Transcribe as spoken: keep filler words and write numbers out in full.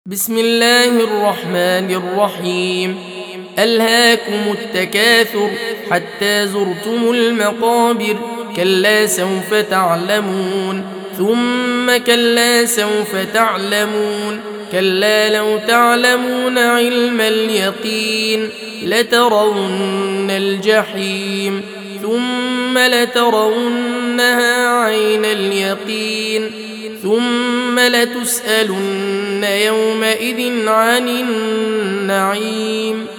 بسم الله الرحمن الرحيم. ألهاكم التكاثر حتى زرتم المقابر، كلا سوف تعلمون ثم كلا سوف تعلمون، كلا لو تعلمون علم اليقين لترون الجحيم ثم لترونها عين اليقين ثم لتسألن يومئذ عن النعيم.